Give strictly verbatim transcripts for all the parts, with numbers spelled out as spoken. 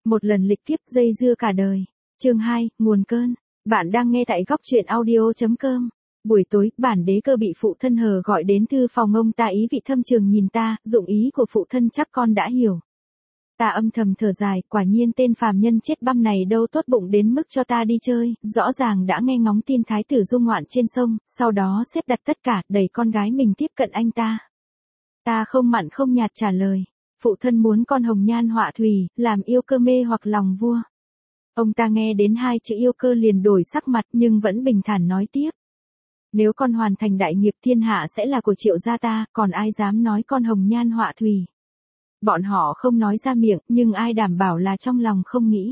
Một lần lịch kiếp dây dưa cả đời. Chương hai, nguồn cơn. Bạn đang nghe tại góc truyện audio chấm com. Buổi tối, bản đế cơ bị phụ thân hờ gọi đến thư phòng ông ta ý vị thâm trường nhìn ta, dụng ý của phụ thân chắc con đã hiểu. Ta âm thầm thở dài, quả nhiên tên phàm nhân chết băm này đâu tốt bụng đến mức cho ta đi chơi, rõ ràng đã nghe ngóng tin thái tử du ngoạn trên sông, sau đó xếp đặt tất cả, đẩy con gái mình tiếp cận anh ta. Ta không mặn không nhạt trả lời, phụ thân muốn con hồng nhan họa thủy, làm yêu cơ mê hoặc lòng vua. Ông ta nghe đến hai chữ yêu cơ liền đổi sắc mặt nhưng vẫn bình thản nói tiếp. Nếu con hoàn thành đại nghiệp thiên hạ sẽ là của Triệu gia ta, còn ai dám nói con hồng nhan họa thủy. Bọn họ không nói ra miệng, nhưng ai đảm bảo là trong lòng không nghĩ.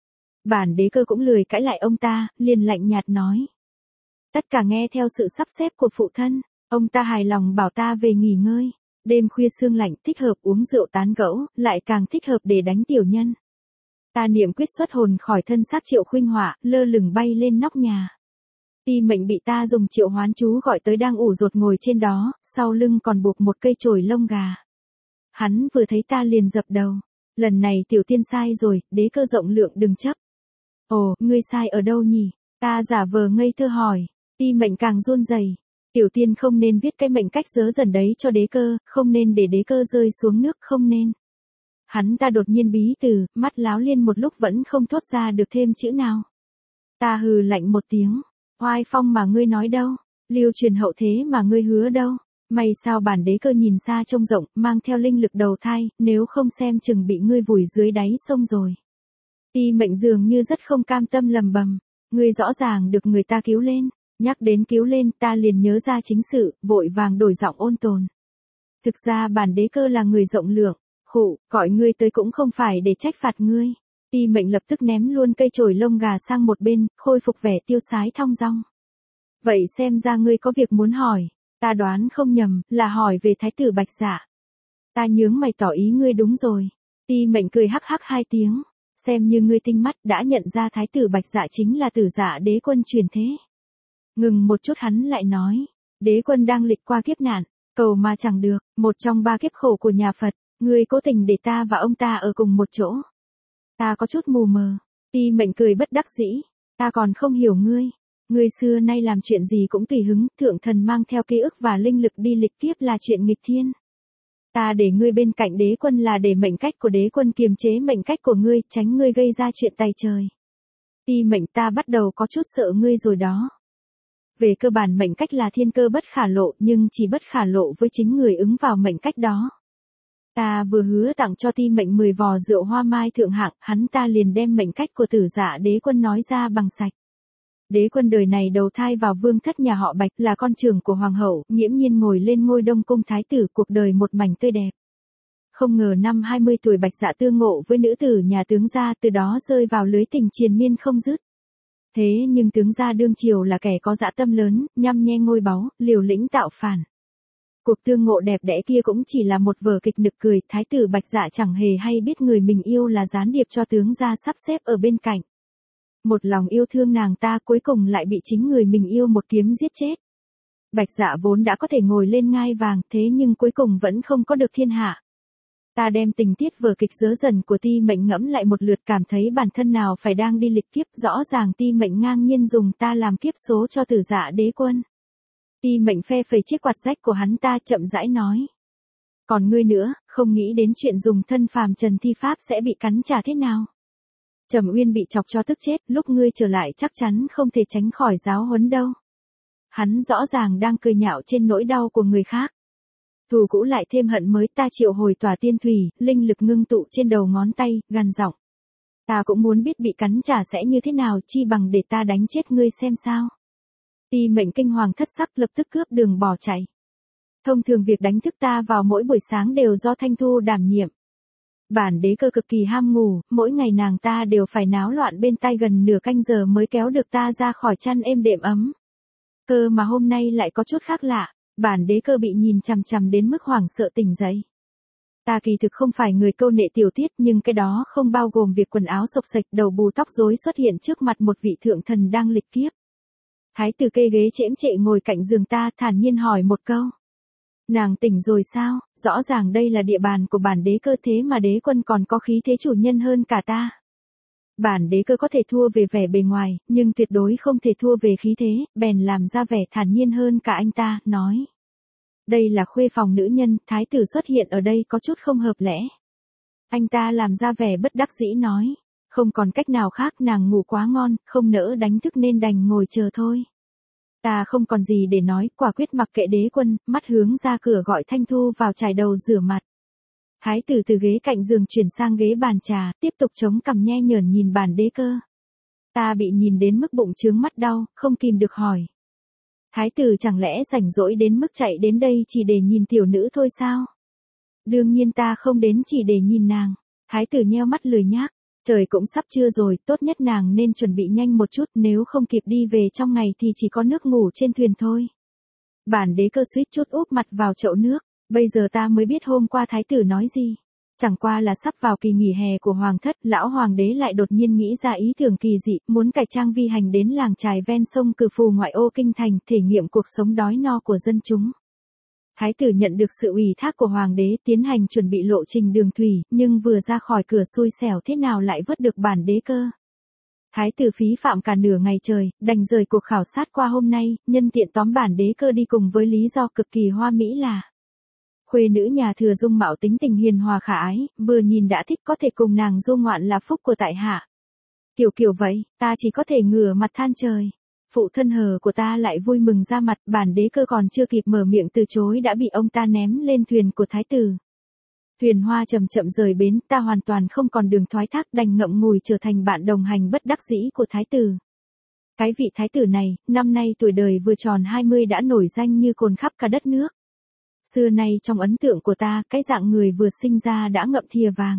Bản đế cơ cũng lười cãi lại ông ta, liền lạnh nhạt nói. Tất cả nghe theo sự sắp xếp của phụ thân, ông ta hài lòng bảo ta về nghỉ ngơi. Đêm khuya sương lạnh thích hợp uống rượu tán gẫu, lại càng thích hợp để đánh tiểu nhân. Ta niệm quyết xuất hồn khỏi thân xác Triệu Khuynh Họa, lơ lửng bay lên nóc nhà. Ti Mệnh bị ta dùng triệu hoán chú gọi tới đang ủ rột ngồi trên đó, sau lưng còn buộc một cây chổi lông gà. Hắn vừa thấy ta liền dập đầu. Lần này tiểu tiên sai rồi, đế cơ rộng lượng đừng chấp. Ồ, ngươi sai ở đâu nhỉ? Ta giả vờ ngây thơ hỏi. Ti Mệnh càng run rẩy. Tiểu tiên không nên viết cái mệnh cách dớ dần đấy cho đế cơ, không nên để đế cơ rơi xuống nước, không nên. Hắn ta đột nhiên bí từ, mắt láo liên một lúc vẫn không thốt ra được thêm chữ nào. Ta hừ lạnh một tiếng. Oai phong mà ngươi nói đâu? Lưu truyền hậu thế mà ngươi hứa đâu? May sao bản đế cơ nhìn xa trông rộng, mang theo linh lực đầu thai, nếu không xem chừng bị ngươi vùi dưới đáy sông rồi. Ti Mệnh dường như rất không cam tâm lầm bầm. Ngươi rõ ràng được người ta cứu lên. Nhắc đến cứu lên ta liền nhớ ra chính sự, vội vàng đổi giọng ôn tồn. Thực ra bản đế cơ là người rộng lượng, khụ, gọi ngươi tới cũng không phải để trách phạt ngươi. Ti Mệnh lập tức ném luôn cây chổi lông gà sang một bên, khôi phục vẻ tiêu sái thong dong. Vậy xem ra ngươi có việc muốn hỏi, ta đoán không nhầm, là hỏi về thái tử Bạch Dạ. Ta nhướng mày tỏ ý ngươi đúng rồi. Ti Mệnh cười hắc hắc hai tiếng, xem như ngươi tinh mắt đã nhận ra thái tử Bạch Dạ chính là Tử Dạ đế quân truyền thế. Ngừng một chút hắn lại nói, đế quân đang lịch qua kiếp nạn, cầu mà chẳng được, một trong ba kiếp khổ của nhà Phật, ngươi cố tình để ta và ông ta ở cùng một chỗ. Ta có chút mù mờ. Ti Mệnh cười bất đắc dĩ, ta còn không hiểu ngươi. Ngươi xưa nay làm chuyện gì cũng tùy hứng, thượng thần mang theo ký ức và linh lực đi lịch kiếp là chuyện nghịch thiên. Ta để ngươi bên cạnh đế quân là để mệnh cách của đế quân kiềm chế mệnh cách của ngươi, tránh ngươi gây ra chuyện tày trời. Ti Mệnh ta bắt đầu có chút sợ ngươi rồi đó. Về cơ bản mệnh cách là thiên cơ bất khả lộ nhưng chỉ bất khả lộ với chính người ứng vào mệnh cách đó. Ta vừa hứa tặng cho Ti Mệnh mười vò rượu hoa mai thượng hạng, hắn ta liền đem mệnh cách của Tử Dạ đế quân nói ra bằng sạch. Đế quân đời này đầu thai vào vương thất nhà họ Bạch, là con trưởng của hoàng hậu, nghiễm nhiên ngồi lên ngôi Đông cung thái tử, cuộc đời một mảnh tươi đẹp. Không ngờ năm hai mươi tuổi Bạch Dạ tương ngộ với nữ tử nhà tướng gia, từ đó rơi vào lưới tình triền miên không dứt. Thế nhưng tướng gia đương triều là kẻ có dã tâm lớn, nhăm nhe ngôi báu, liều lĩnh tạo phản. Cuộc tương ngộ đẹp đẽ kia cũng chỉ là một vở kịch nực cười, thái tử Bạch Dạ chẳng hề hay biết người mình yêu là gián điệp cho tướng gia sắp xếp ở bên cạnh. Một lòng yêu thương nàng ta cuối cùng lại bị chính người mình yêu một kiếm giết chết. Bạch Dạ vốn đã có thể ngồi lên ngai vàng, thế nhưng cuối cùng vẫn không có được thiên hạ. Ta đem tình tiết vở kịch dớ dần của Ti Mệnh ngẫm lại một lượt, cảm thấy bản thân nào phải đang đi lịch kiếp, rõ ràng Ti Mệnh ngang nhiên dùng ta làm kiếp số cho Tử Dạ đế quân. Ti Mệnh phe phẩy chiếc quạt rách của hắn ta chậm rãi nói. Còn ngươi nữa, không nghĩ đến chuyện dùng thân phàm trần thi pháp sẽ bị cắn trả thế nào. Trầm Uyên bị chọc cho tức chết, lúc ngươi trở lại chắc chắn không thể tránh khỏi giáo huấn đâu. Hắn rõ ràng đang cười nhạo trên nỗi đau của người khác. Thù cũ lại thêm hận mới, ta triệu hồi tỏa tiên thủy, linh lực ngưng tụ trên đầu ngón tay, gằn giọng. Ta cũng muốn biết bị cắn trả sẽ như thế nào, chi bằng để ta đánh chết ngươi xem sao. Ti Mệnh kinh hoàng thất sắc lập tức cướp đường bỏ chạy. Thông thường việc đánh thức ta vào mỗi buổi sáng đều do Thanh Thu đảm nhiệm. Bản đế cơ cực kỳ ham ngủ, mỗi ngày nàng ta đều phải náo loạn bên tai gần nửa canh giờ mới kéo được ta ra khỏi chăn êm đệm ấm. Cơ mà hôm nay lại có chút khác lạ, bản đế cơ bị nhìn chằm chằm đến mức hoảng sợ tỉnh dậy. Ta kỳ thực không phải người câu nệ tiểu tiết, nhưng cái đó không bao gồm việc quần áo xộc xệch, đầu bù tóc rối xuất hiện trước mặt một vị thượng thần đang lịch kiếp. Thái tử kê ghế chễm chệ ngồi cạnh giường ta, thản nhiên hỏi một câu. Nàng tỉnh rồi sao? Rõ ràng đây là địa bàn của bản đế cơ, thế mà đế quân còn có khí thế chủ nhân hơn cả ta. Bản đế cơ có thể thua về vẻ bề ngoài, nhưng tuyệt đối không thể thua về khí thế, bèn làm ra vẻ thản nhiên hơn cả anh ta, nói. Đây là khuê phòng nữ nhân, thái tử xuất hiện ở đây có chút không hợp lẽ. Anh ta làm ra vẻ bất đắc dĩ nói. Không còn cách nào khác, nàng ngủ quá ngon, không nỡ đánh thức nên đành ngồi chờ thôi. Ta không còn gì để nói, quả quyết mặc kệ đế quân, mắt hướng ra cửa gọi Thanh Thu vào chải đầu rửa mặt. Thái tử từ ghế cạnh giường chuyển sang ghế bàn trà, tiếp tục chống cằm nhe nhởn nhìn bản đế cơ. Ta bị nhìn đến mức bụng trướng mắt đau, không kìm được hỏi. Thái tử chẳng lẽ rảnh rỗi đến mức chạy đến đây chỉ để nhìn tiểu nữ thôi sao? Đương nhiên ta không đến chỉ để nhìn nàng. Thái tử nheo mắt lười nhác. Trời cũng sắp trưa rồi, tốt nhất nàng nên chuẩn bị nhanh một chút, nếu không kịp đi về trong ngày thì chỉ có nước ngủ trên thuyền thôi. Bản đế cơ suýt chút úp mặt vào chậu nước, bây giờ ta mới biết hôm qua thái tử nói gì. Chẳng qua là sắp vào kỳ nghỉ hè của hoàng thất, lão hoàng đế lại đột nhiên nghĩ ra ý tưởng kỳ dị, muốn cải trang vi hành đến làng chài ven sông Cử Phù ngoại ô kinh thành, thể nghiệm cuộc sống đói no của dân chúng. Thái tử nhận được sự ủy thác của hoàng đế, tiến hành chuẩn bị lộ trình đường thủy, nhưng vừa ra khỏi cửa xui xẻo thế nào lại vớt được bản đế cơ. Thái tử phí phạm cả nửa ngày trời, đành rời cuộc khảo sát qua hôm nay, nhân tiện tóm bản đế cơ đi cùng với lý do cực kỳ hoa mỹ là khuê nữ nhà thừa dung mạo tính tình hiền hòa khả ái, vừa nhìn đã thích, có thể cùng nàng du ngoạn là phúc của tại hạ. Kiểu kiểu vậy, ta chỉ có thể ngửa mặt than trời. Phụ thân hờ của ta lại vui mừng ra mặt, bản đế cơ còn chưa kịp mở miệng từ chối đã bị ông ta ném lên thuyền của thái tử. Thuyền hoa chậm chậm rời bến, ta hoàn toàn không còn đường thoái thác, đành ngậm ngùi trở thành bạn đồng hành bất đắc dĩ của thái tử. Cái vị thái tử này, năm nay tuổi đời vừa tròn hai mươi đã nổi danh như cồn khắp cả đất nước. Xưa nay trong ấn tượng của ta, cái dạng người vừa sinh ra đã ngậm thìa vàng.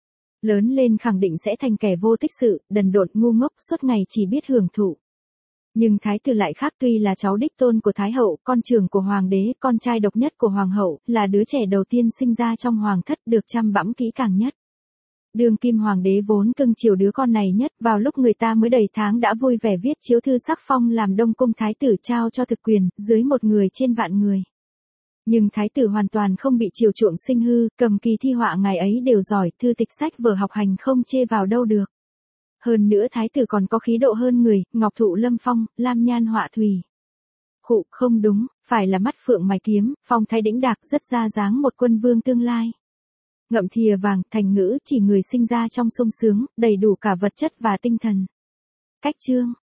Lớn lên khẳng định sẽ thành kẻ vô tích sự, đần độn ngu ngốc, suốt ngày chỉ biết hưởng thụ. Nhưng thái tử lại khác, tuy là cháu đích tôn của thái hậu, con trưởng của hoàng đế, con trai độc nhất của hoàng hậu, là đứa trẻ đầu tiên sinh ra trong hoàng thất được chăm bẵm kỹ càng nhất. Đương kim hoàng đế vốn cưng chiều đứa con này nhất, vào lúc người ta mới đầy tháng đã vui vẻ viết chiếu thư sắc phong làm đông cung thái tử, trao cho thực quyền, dưới một người trên vạn người. Nhưng thái tử hoàn toàn không bị chiều chuộng sinh hư, cầm kỳ thi họa ngày ấy đều giỏi, thư tịch sách vở học hành không chê vào đâu được. Hơn nữa thái tử còn có khí độ hơn người, ngọc thụ lâm phong, lam nhan họa thủy. Khụ, không đúng, phải là mắt phượng mày kiếm, phong thái đĩnh đạc, rất ra dáng một quân vương tương lai. Ngậm thìa vàng, thành ngữ chỉ người sinh ra trong sung sướng, đầy đủ cả vật chất và tinh thần. Cách chương